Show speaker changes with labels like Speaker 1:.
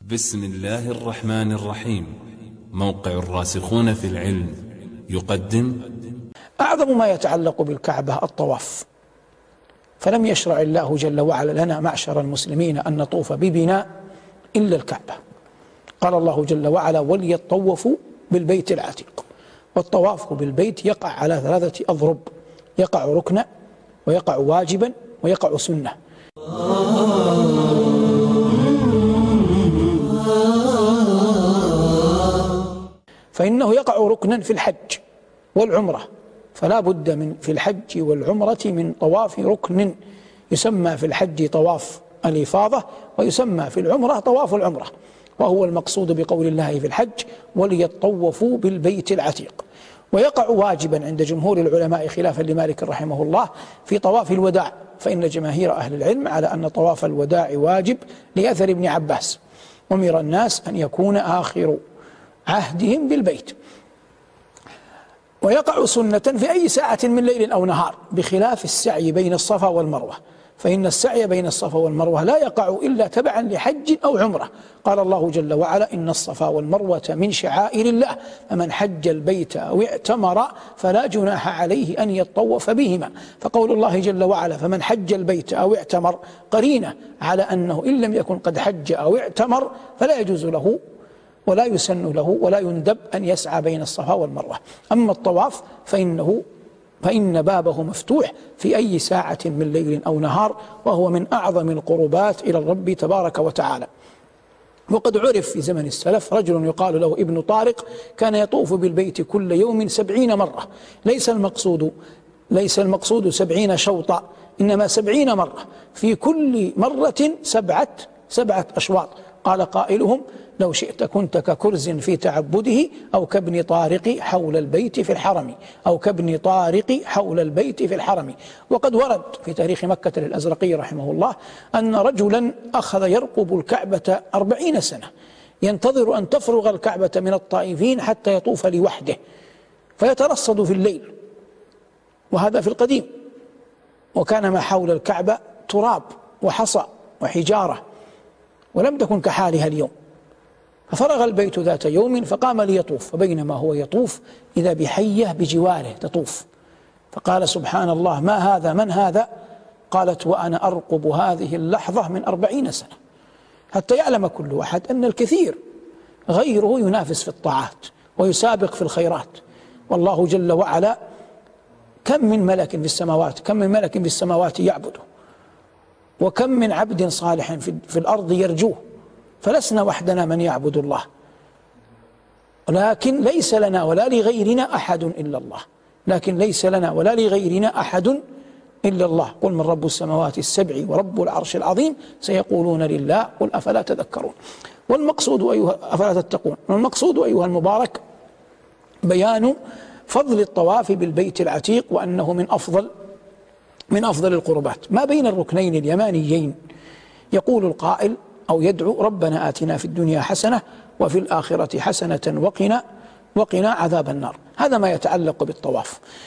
Speaker 1: بسم الله الرحمن الرحيم. موقع الراسخون في العلم يقدم
Speaker 2: أعظم ما يتعلق بالكعبة الطواف، فلم يشرع الله جل وعلا لنا معشر المسلمين أن نطوف ببناء إلا الكعبة. قال الله جل وعلا: وليطوفوا بالبيت العتيق. والطواف بالبيت يقع على 3 أضرب: يقع ركنا، ويقع واجبا، ويقع سنة. فإنه يقع ركنا في الحج والعمرة، فلا بد من في الحج والعمرة من طواف ركن، يسمى في الحج طواف الإفاضة، ويسمى في العمرة طواف العمرة، وهو المقصود بقول الله في الحج: وليطوفوا بالبيت العتيق. ويقع واجبا عند جمهور العلماء خلافا لمالك رحمه الله في طواف الوداع، فإن جماهير أهل العلم على أن طواف الوداع واجب لأثر ابن عباس: أمر الناس أن يكون آخر عهدهم بالبيت. ويقع سنة في أي ساعة من ليل أو نهار، بخلاف السعي بين الصفا والمروة، فإن السعي بين الصفا والمروة لا يقع إلا تبعا لحج أو عمرة. قال الله جل وعلا: إن الصفا والمروة من شعائر الله، فمن حج البيت أو اعتمر فلا جناح عليه أن يطوف بهما. فقول الله جل وعلا: فمن حج البيت أو اعتمر، قرينة على أنه إن لم يكن قد حج أو اعتمر فلا يجوز له ولا يسن له ولا يندب أن يسعى بين الصفا والمروة. أما الطواف فإن بابه مفتوح في أي ساعة من ليل أو نهار، وهو من أعظم القربات إلى الرب تبارك وتعالى. وقد عرف في زمن السلف رجل يقال له ابن طارق، كان يطوف بالبيت كل يوم 70 مرة. ليس المقصود 70 شوطا، إنما 70 مرة، في كل مرة سبعة أشواط. قال قائلهم: لو شئت كنت ككرز في تعبده، أو كابن طارق حول البيت في الحرم، أو كابن طارق حول البيت في الحرم. وقد ورد في تاريخ مكة للأزرقي رحمه الله أن رجلا أخذ يرقب الكعبة 40 سنة، ينتظر أن تفرغ الكعبة من الطائفين حتى يطوف لوحده، فيترصد في الليل، وهذا في القديم. وكان ما حول الكعبة تراب وحصى وحجارة، ولم تكن كحالها اليوم. ففرغ البيت ذات يوم فقام ليطوف، فبينما هو يطوف إذا بحية بجواره تطوف، فقال: سبحان الله، ما هذا؟ من هذا؟ قالت: وأنا أرقب هذه اللحظة من 40 سنة، حتى يعلم كل واحد أن الكثير غيره ينافس في الطاعات ويسابق في الخيرات. والله جل وعلا كم من ملك في السماوات يعبده، وكم من عبد صالح في الأرض يرجوه، فلسنا وحدنا من يعبد الله، لكن ليس لنا ولا لغيرنا أحد إلا الله. قل: من رب السماوات السبع ورب العرش العظيم، سيقولون لله، قل أفلا تذكرون. أفلا تتقون. والمقصود أيها المبارك بيان فضل الطواف بالبيت العتيق، وأنه من أفضل القربات ما بين الركنين اليمانيين. يقول القائل أو يدعو: ربنا آتنا في الدنيا حسنة وفي الآخرة حسنة وقنا عذاب النار. هذا ما يتعلق بالطواف.